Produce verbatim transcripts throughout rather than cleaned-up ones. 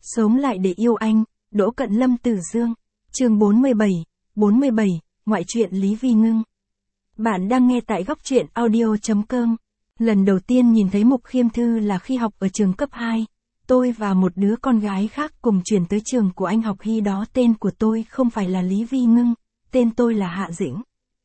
Sống lại để yêu anh, Đỗ Cận Lâm Từ Dương. Chương bốn mươi bảy, bốn mươi bảy, ngoại truyện Lý Vi Ngưng. Bạn đang nghe tại góc truyện audio chấm com. Lần đầu tiên nhìn thấy Mục Khiêm Thư là khi học ở trường cấp hai. Tôi và một đứa con gái khác cùng chuyển tới trường của anh học, khi đó tên của tôi không phải là Lý Vi Ngưng, tên tôi là Hạ Dĩnh.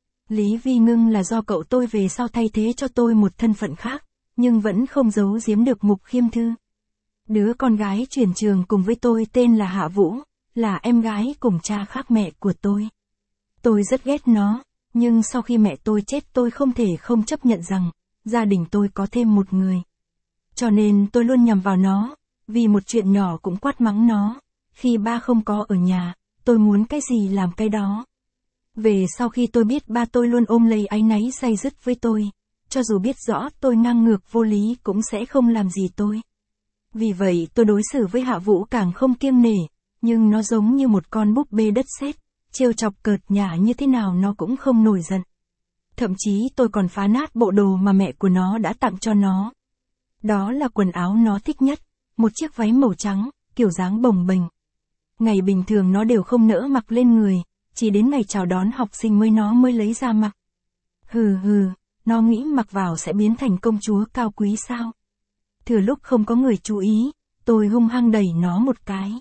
Lý Vi Ngưng là do cậu tôi về sau thay thế cho tôi một thân phận khác, nhưng vẫn không giấu giếm được Mục Khiêm Thư. Đứa con gái chuyển trường cùng với tôi tên là Hạ Vũ, là em gái cùng cha khác mẹ của tôi. Tôi rất ghét nó, nhưng sau khi mẹ tôi chết tôi không thể không chấp nhận rằng, gia đình tôi có thêm một người. Cho nên tôi luôn nhằm vào nó, vì một chuyện nhỏ cũng quát mắng nó. Khi ba không có ở nhà, tôi muốn cái gì làm cái đó. Về sau khi tôi biết ba tôi luôn ôm lấy áy náy day dứt với tôi, cho dù biết rõ tôi ngang ngược vô lý cũng sẽ không làm gì tôi. Vì vậy tôi đối xử với Hạ Vũ càng không kiêng nể, nhưng nó giống như một con búp bê đất sét, trêu chọc cợt nhả như thế nào nó cũng không nổi giận. Thậm chí tôi còn phá nát bộ đồ mà mẹ của nó đã tặng cho nó. Đó là quần áo nó thích nhất, một chiếc váy màu trắng, kiểu dáng bồng bềnh. Ngày bình thường nó đều không nỡ mặc lên người, chỉ đến ngày chào đón học sinh mới nó mới lấy ra mặc. Hừ hừ, nó nghĩ mặc vào sẽ biến thành công chúa cao quý sao? Thừa lúc không có người chú ý, tôi hung hăng đẩy nó một cái.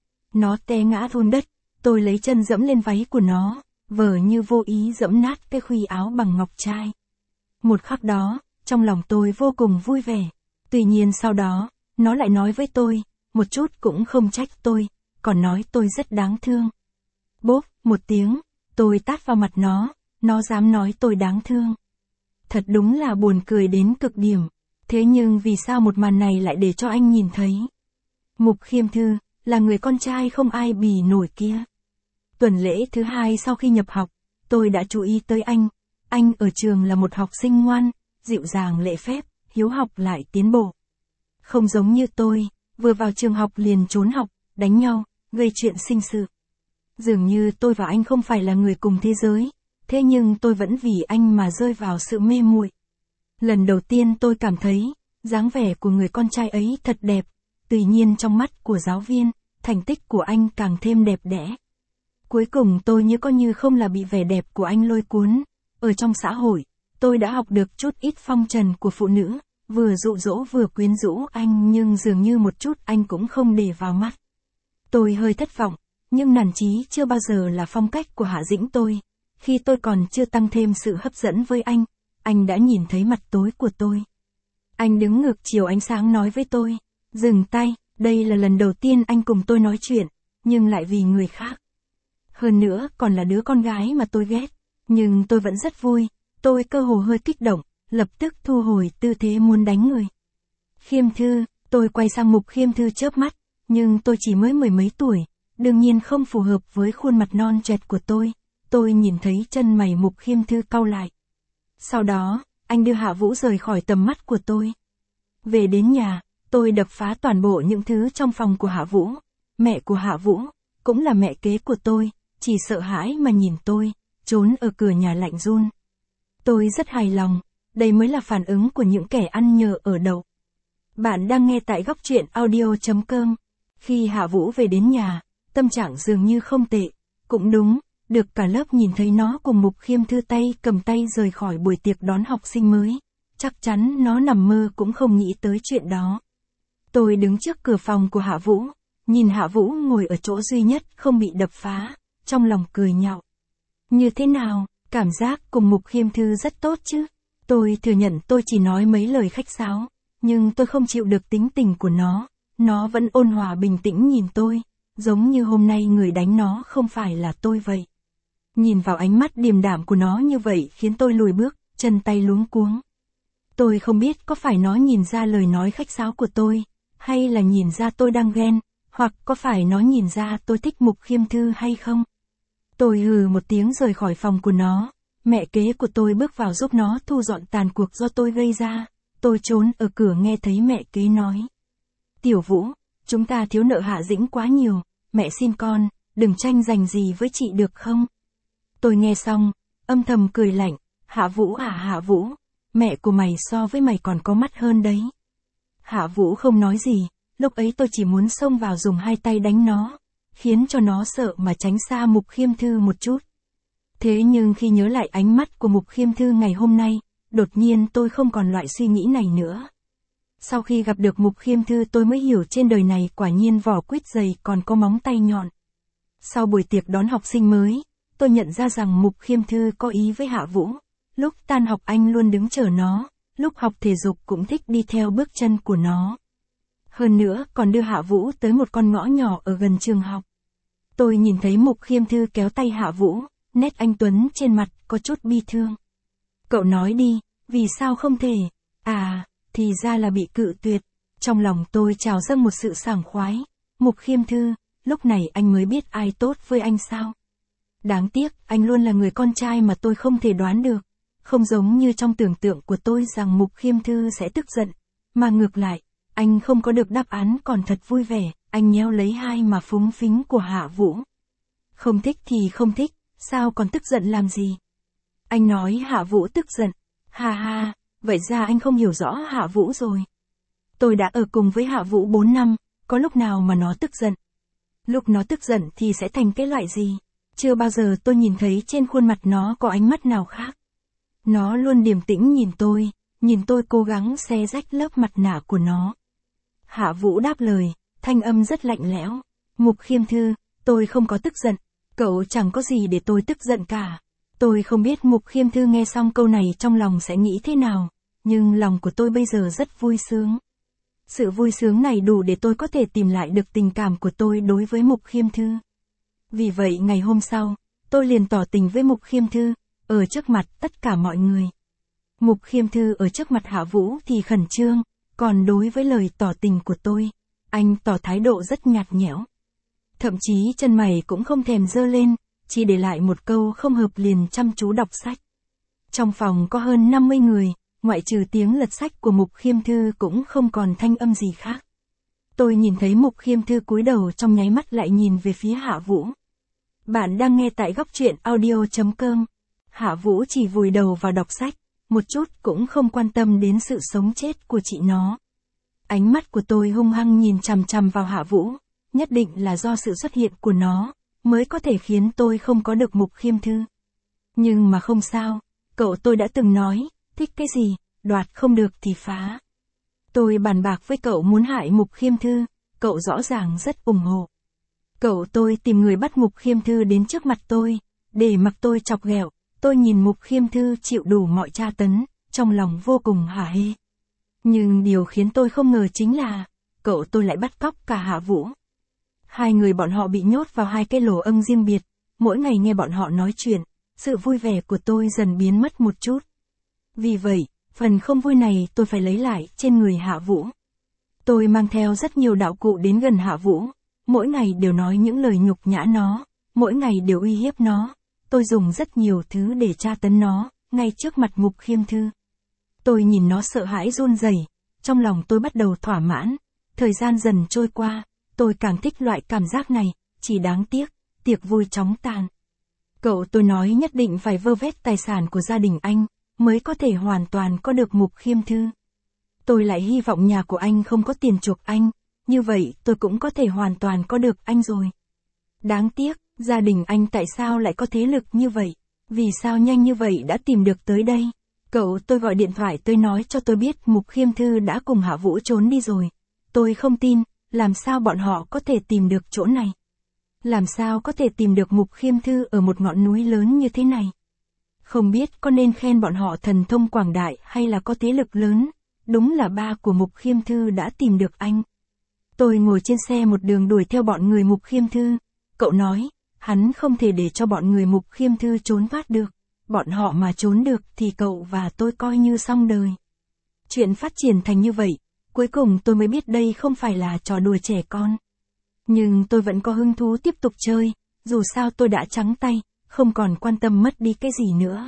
Nó té ngã run đất, tôi lấy chân dẫm lên váy của nó, vờ như vô ý dẫm nát cái khuy áo bằng ngọc trai. Một khắc đó, trong lòng tôi vô cùng vui vẻ. Tuy nhiên sau đó, nó lại nói với tôi, một chút cũng không trách tôi, còn nói tôi rất đáng thương. Bốp, một tiếng, tôi tát vào mặt nó, nó dám nói tôi đáng thương. Thật đúng là buồn cười đến cực điểm. Thế nhưng vì sao một màn này lại để cho anh nhìn thấy? Mục Khiêm Thư, là người con trai không ai bì nổi kia. Tuần lễ thứ hai sau khi nhập học, tôi đã chú ý tới anh. Anh ở trường là một học sinh ngoan, dịu dàng lễ phép, hiếu học lại tiến bộ. Không giống như tôi, vừa vào trường học liền trốn học, đánh nhau, gây chuyện sinh sự. Dường như tôi và anh không phải là người cùng thế giới, thế nhưng tôi vẫn vì anh mà rơi vào sự mê muội. Lần đầu tiên tôi cảm thấy, dáng vẻ của người con trai ấy thật đẹp, tuy nhiên trong mắt của giáo viên, thành tích của anh càng thêm đẹp đẽ. Cuối cùng tôi như có như không là bị vẻ đẹp của anh lôi cuốn. Ở trong xã hội, tôi đã học được chút ít phong trần của phụ nữ, vừa dụ dỗ vừa quyến rũ anh, nhưng dường như một chút anh cũng không để vào mắt. Tôi hơi thất vọng, nhưng nản chí chưa bao giờ là phong cách của Hạ Dĩnh tôi. Khi tôi còn chưa tăng thêm sự hấp dẫn với anh, anh đã nhìn thấy mặt tối của tôi. Anh đứng ngược chiều ánh sáng nói với tôi, dừng tay, đây là lần đầu tiên anh cùng tôi nói chuyện, nhưng lại vì người khác. Hơn nữa còn là đứa con gái mà tôi ghét, nhưng tôi vẫn rất vui, tôi cơ hồ hơi kích động, lập tức thu hồi tư thế muốn đánh người. Khiêm Thư, tôi quay sang Mục Khiêm Thư chớp mắt, nhưng tôi chỉ mới mười mấy tuổi, đương nhiên không phù hợp với khuôn mặt non trẻ của tôi. Tôi nhìn thấy chân mày Mục Khiêm Thư cau lại. Sau đó, anh đưa Hạ Vũ rời khỏi tầm mắt của tôi. Về đến nhà, tôi đập phá toàn bộ những thứ trong phòng của Hạ Vũ. Mẹ của Hạ Vũ, cũng là mẹ kế của tôi, chỉ sợ hãi mà nhìn tôi, trốn ở cửa nhà lạnh run. Tôi rất hài lòng, đây mới là phản ứng của những kẻ ăn nhờ ở đậu. Bạn đang nghe tại góc truyện audio chấm com. Khi Hạ Vũ về đến nhà, tâm trạng dường như không tệ. Cũng đúng, được cả lớp nhìn thấy nó cùng Mục Khiêm Thư tay cầm tay rời khỏi buổi tiệc đón học sinh mới. Chắc chắn nó nằm mơ cũng không nghĩ tới chuyện đó. Tôi đứng trước cửa phòng của Hạ Vũ, nhìn Hạ Vũ ngồi ở chỗ duy nhất không bị đập phá, trong lòng cười nhạo. Như thế nào, cảm giác cùng Mục Khiêm Thư rất tốt chứ? Tôi thừa nhận tôi chỉ nói mấy lời khách sáo, nhưng tôi không chịu được tính tình của nó. Nó vẫn ôn hòa bình tĩnh nhìn tôi, giống như hôm nay người đánh nó không phải là tôi vậy. Nhìn vào ánh mắt điềm đạm của nó như vậy khiến tôi lùi bước, chân tay luống cuống. Tôi không biết có phải nó nhìn ra lời nói khách sáo của tôi, hay là nhìn ra tôi đang ghen, hoặc có phải nó nhìn ra tôi thích Mục Khiêm Thư hay không. Tôi hừ một tiếng rời khỏi phòng của nó, mẹ kế của tôi bước vào giúp nó thu dọn tàn cuộc do tôi gây ra. Tôi trốn ở cửa nghe thấy mẹ kế nói. Tiểu Vũ, chúng ta thiếu nợ Hạ Dĩnh quá nhiều, mẹ xin con, đừng tranh giành gì với chị được không? Tôi nghe xong, âm thầm cười lạnh, Hạ Vũ à Hạ Vũ, mẹ của mày so với mày còn có mắt hơn đấy. Hạ Vũ không nói gì, lúc ấy tôi chỉ muốn xông vào dùng hai tay đánh nó, khiến cho nó sợ mà tránh xa Mục Khiêm Thư một chút. Thế nhưng khi nhớ lại ánh mắt của Mục Khiêm Thư ngày hôm nay, đột nhiên tôi không còn loại suy nghĩ này nữa. Sau khi gặp được Mục Khiêm Thư tôi mới hiểu trên đời này quả nhiên vỏ quýt dày còn có móng tay nhọn. Sau buổi tiệc đón học sinh mới, tôi nhận ra rằng Mục Khiêm Thư có ý với Hạ Vũ. Lúc tan học anh luôn đứng chờ nó, lúc học thể dục cũng thích đi theo bước chân của nó. Hơn nữa còn đưa Hạ Vũ tới một con ngõ nhỏ ở gần trường học. Tôi nhìn thấy Mục Khiêm Thư kéo tay Hạ Vũ, nét anh tuấn trên mặt có chút bi thương. Cậu nói đi, vì sao không thể? À, thì ra là bị cự tuyệt. Trong lòng tôi trào dâng một sự sảng khoái. Mục Khiêm Thư, lúc này anh mới biết ai tốt với anh sao? Đáng tiếc, anh luôn là người con trai mà tôi không thể đoán được. Không giống như trong tưởng tượng của tôi rằng Mục Khiêm Thư sẽ tức giận. Mà ngược lại, anh không có được đáp án còn thật vui vẻ, anh nhéo lấy hai mà phúng phính của Hạ Vũ. Không thích thì không thích, sao còn tức giận làm gì? Anh nói Hạ Vũ tức giận. Ha ha, vậy ra anh không hiểu rõ Hạ Vũ rồi. Tôi đã ở cùng với Hạ Vũ bốn năm, có lúc nào mà nó tức giận. Lúc nó tức giận thì sẽ thành cái loại gì? Chưa bao giờ tôi nhìn thấy trên khuôn mặt nó có ánh mắt nào khác. Nó luôn điềm tĩnh nhìn tôi, nhìn tôi cố gắng xé rách lớp mặt nạ của nó. Hạ Vũ đáp lời, thanh âm rất lạnh lẽo. Mục Khiêm Thư, tôi không có tức giận, cậu chẳng có gì để tôi tức giận cả. Tôi không biết Mục Khiêm Thư nghe xong câu này trong lòng sẽ nghĩ thế nào, nhưng lòng của tôi bây giờ rất vui sướng. Sự vui sướng này đủ để tôi có thể tìm lại được tình cảm của tôi đối với Mục Khiêm Thư. Vì vậy ngày hôm sau, tôi liền tỏ tình với Mục Khiêm Thư, ở trước mặt tất cả mọi người. Mục Khiêm Thư ở trước mặt Hạ Vũ thì khẩn trương, còn đối với lời tỏ tình của tôi, anh tỏ thái độ rất nhạt nhẽo. Thậm chí chân mày cũng không thèm giơ lên, chỉ để lại một câu không hợp liền chăm chú đọc sách. Trong phòng có hơn năm mươi người, ngoại trừ tiếng lật sách của Mục Khiêm Thư cũng không còn thanh âm gì khác. Tôi nhìn thấy Mục Khiêm Thư cúi đầu trong nháy mắt lại nhìn về phía Hạ Vũ. Bạn đang nghe tại góc truyện audio chấm com. Hạ Vũ chỉ vùi đầu vào đọc sách, một chút cũng không quan tâm đến sự sống chết của chị nó. Ánh mắt của tôi hung hăng nhìn chằm chằm vào Hạ Vũ, nhất định là do sự xuất hiện của nó, mới có thể khiến tôi không có được Mục Khiêm Thư. Nhưng mà không sao, cậu tôi đã từng nói, thích cái gì, đoạt không được thì phá. Tôi bàn bạc với cậu muốn hại Mục Khiêm Thư, cậu rõ ràng rất ủng hộ. Cậu tôi tìm người bắt Mục Khiêm Thư đến trước mặt tôi, để mặc tôi chọc ghẹo. Tôi nhìn Mục Khiêm Thư chịu đủ mọi tra tấn, trong lòng vô cùng hả hê. Nhưng điều khiến tôi không ngờ chính là, cậu tôi lại bắt cóc cả Hạ Vũ. Hai người bọn họ bị nhốt vào hai cái lỗ âng riêng biệt, mỗi ngày nghe bọn họ nói chuyện, sự vui vẻ của tôi dần biến mất một chút. Vì vậy, phần không vui này tôi phải lấy lại trên người Hạ Vũ. Tôi mang theo rất nhiều đạo cụ đến gần Hạ Vũ, mỗi ngày đều nói những lời nhục nhã nó, mỗi ngày đều uy hiếp nó. Tôi dùng rất nhiều thứ để tra tấn nó, ngay trước mặt Mục Khiêm Thư. Tôi nhìn nó sợ hãi run rẩy, trong lòng tôi bắt đầu thỏa mãn. Thời gian dần trôi qua, tôi càng thích loại cảm giác này, chỉ đáng tiếc, tiệc vui chóng tàn. Cậu tôi nói nhất định phải vơ vét tài sản của gia đình anh, mới có thể hoàn toàn có được Mục Khiêm Thư. Tôi lại hy vọng nhà của anh không có tiền chuộc anh, như vậy tôi cũng có thể hoàn toàn có được anh rồi. Đáng tiếc, gia đình anh tại sao lại có thế lực như vậy? Vì sao nhanh như vậy đã tìm được tới đây? Cậu tôi gọi điện thoại tới nói cho tôi biết Mục Khiêm Thư đã cùng Hạ Vũ trốn đi rồi. Tôi không tin, làm sao bọn họ có thể tìm được chỗ này? Làm sao có thể tìm được Mục Khiêm Thư ở một ngọn núi lớn như thế này? Không biết có nên khen bọn họ thần thông quảng đại hay là có thế lực lớn? Đúng là ba của Mục Khiêm Thư đã tìm được anh. Tôi ngồi trên xe một đường đuổi theo bọn người Mục Khiêm Thư. Cậu nói, hắn không thể để cho bọn người Mục Khiêm Thư trốn thoát được. Bọn họ mà trốn được thì cậu và tôi coi như xong đời. Chuyện phát triển thành như vậy, cuối cùng tôi mới biết đây không phải là trò đùa trẻ con. Nhưng tôi vẫn có hứng thú tiếp tục chơi, dù sao tôi đã trắng tay, không còn quan tâm mất đi cái gì nữa.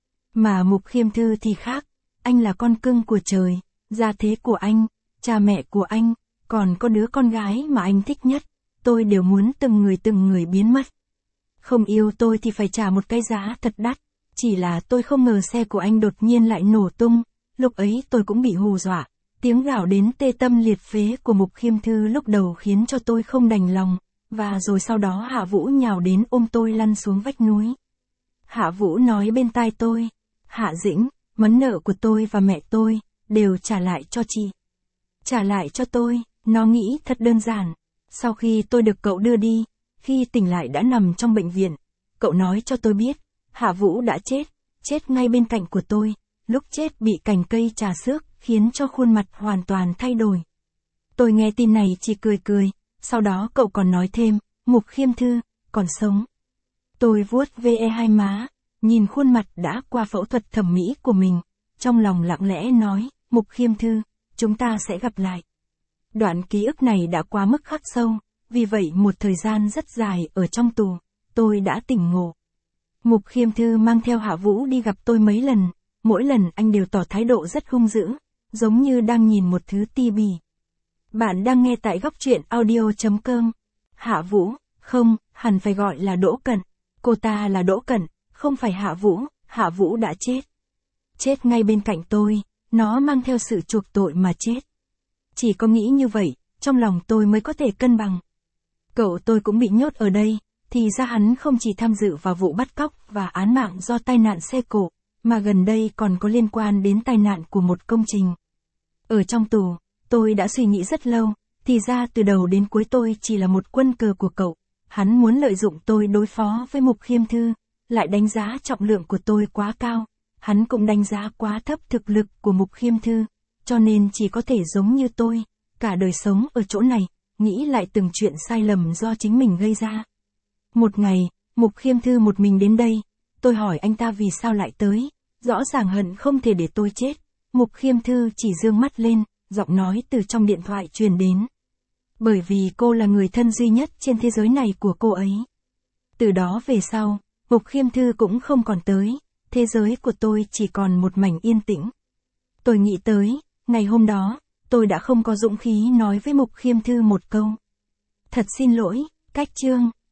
Mà Mục Khiêm Thư thì khác, anh là con cưng của trời, gia thế của anh, cha mẹ của anh, còn có đứa con gái mà anh thích nhất, tôi đều muốn từng người từng người biến mất. Không yêu tôi thì phải trả một cái giá thật đắt, chỉ là tôi không ngờ xe của anh đột nhiên lại nổ tung, lúc ấy tôi cũng bị hù dọa, Tiếng gào đến tê tâm liệt phế của Mục Khiêm Thư lúc đầu khiến cho tôi không đành lòng, và rồi sau đó Hạ Vũ nhào đến ôm tôi lăn xuống vách núi. Hạ Vũ nói bên tai tôi, Hạ Dĩnh, món nợ của tôi và mẹ tôi, đều trả lại cho chị. Trả lại cho tôi, nó nghĩ thật đơn giản. Sau khi tôi được cậu đưa đi, khi tỉnh lại đã nằm trong bệnh viện, cậu nói cho tôi biết, Hạ Vũ đã chết, chết ngay bên cạnh của tôi, lúc chết bị cành cây trà xước, khiến cho khuôn mặt hoàn toàn thay đổi. Tôi nghe tin này chỉ cười cười, sau đó cậu còn nói thêm, Mục Khiêm Thư, còn sống. Tôi vuốt ve hai má, nhìn khuôn mặt đã qua phẫu thuật thẩm mỹ của mình, trong lòng lặng lẽ nói, Mục Khiêm Thư, chúng ta sẽ gặp lại. Đoạn ký ức này đã quá mức khắc sâu, vì vậy một thời gian rất dài ở trong tù, tôi đã tỉnh ngộ. Mục Khiêm Thư mang theo Hạ Vũ đi gặp tôi mấy lần, mỗi lần anh đều tỏ thái độ rất hung dữ, giống như đang nhìn một thứ ti bỉ. Bạn đang nghe tại góc truyện audio chấm com. Hạ Vũ, không, hẳn phải gọi là Đỗ Cận. Cô ta là Đỗ Cận, không phải Hạ Vũ, Hạ Vũ đã chết. Chết ngay bên cạnh tôi, nó mang theo sự chuộc tội mà chết. Chỉ có nghĩ như vậy, trong lòng tôi mới có thể cân bằng. Cậu tôi cũng bị nhốt ở đây, thì ra hắn không chỉ tham dự vào vụ bắt cóc và án mạng do tai nạn xe cộ, mà gần đây còn có liên quan đến tai nạn của một công trình. Ở trong tù, tôi đã suy nghĩ rất lâu, thì ra từ đầu đến cuối tôi chỉ là một quân cờ của cậu. Hắn muốn lợi dụng tôi đối phó với Mục Khiêm Thư, lại đánh giá trọng lượng của tôi quá cao. Hắn cũng đánh giá quá thấp thực lực của Mục Khiêm Thư, cho nên chỉ có thể giống như tôi, cả đời sống ở chỗ này, nghĩ lại từng chuyện sai lầm do chính mình gây ra. Một ngày, Mục Khiêm Thư một mình đến đây, tôi hỏi anh ta vì sao lại tới, rõ ràng hận không thể để tôi chết. Mục Khiêm Thư chỉ dương mắt lên, giọng nói từ trong điện thoại truyền đến. Bởi vì cô là người thân duy nhất trên thế giới này của cô ấy. Từ đó về sau, Mục Khiêm Thư cũng không còn tới, thế giới của tôi chỉ còn một mảnh yên tĩnh. Tôi nghĩ tới, ngày hôm đó, tôi đã không có dũng khí nói với Mục Khiêm Thư một câu. Thật xin lỗi, cách chương.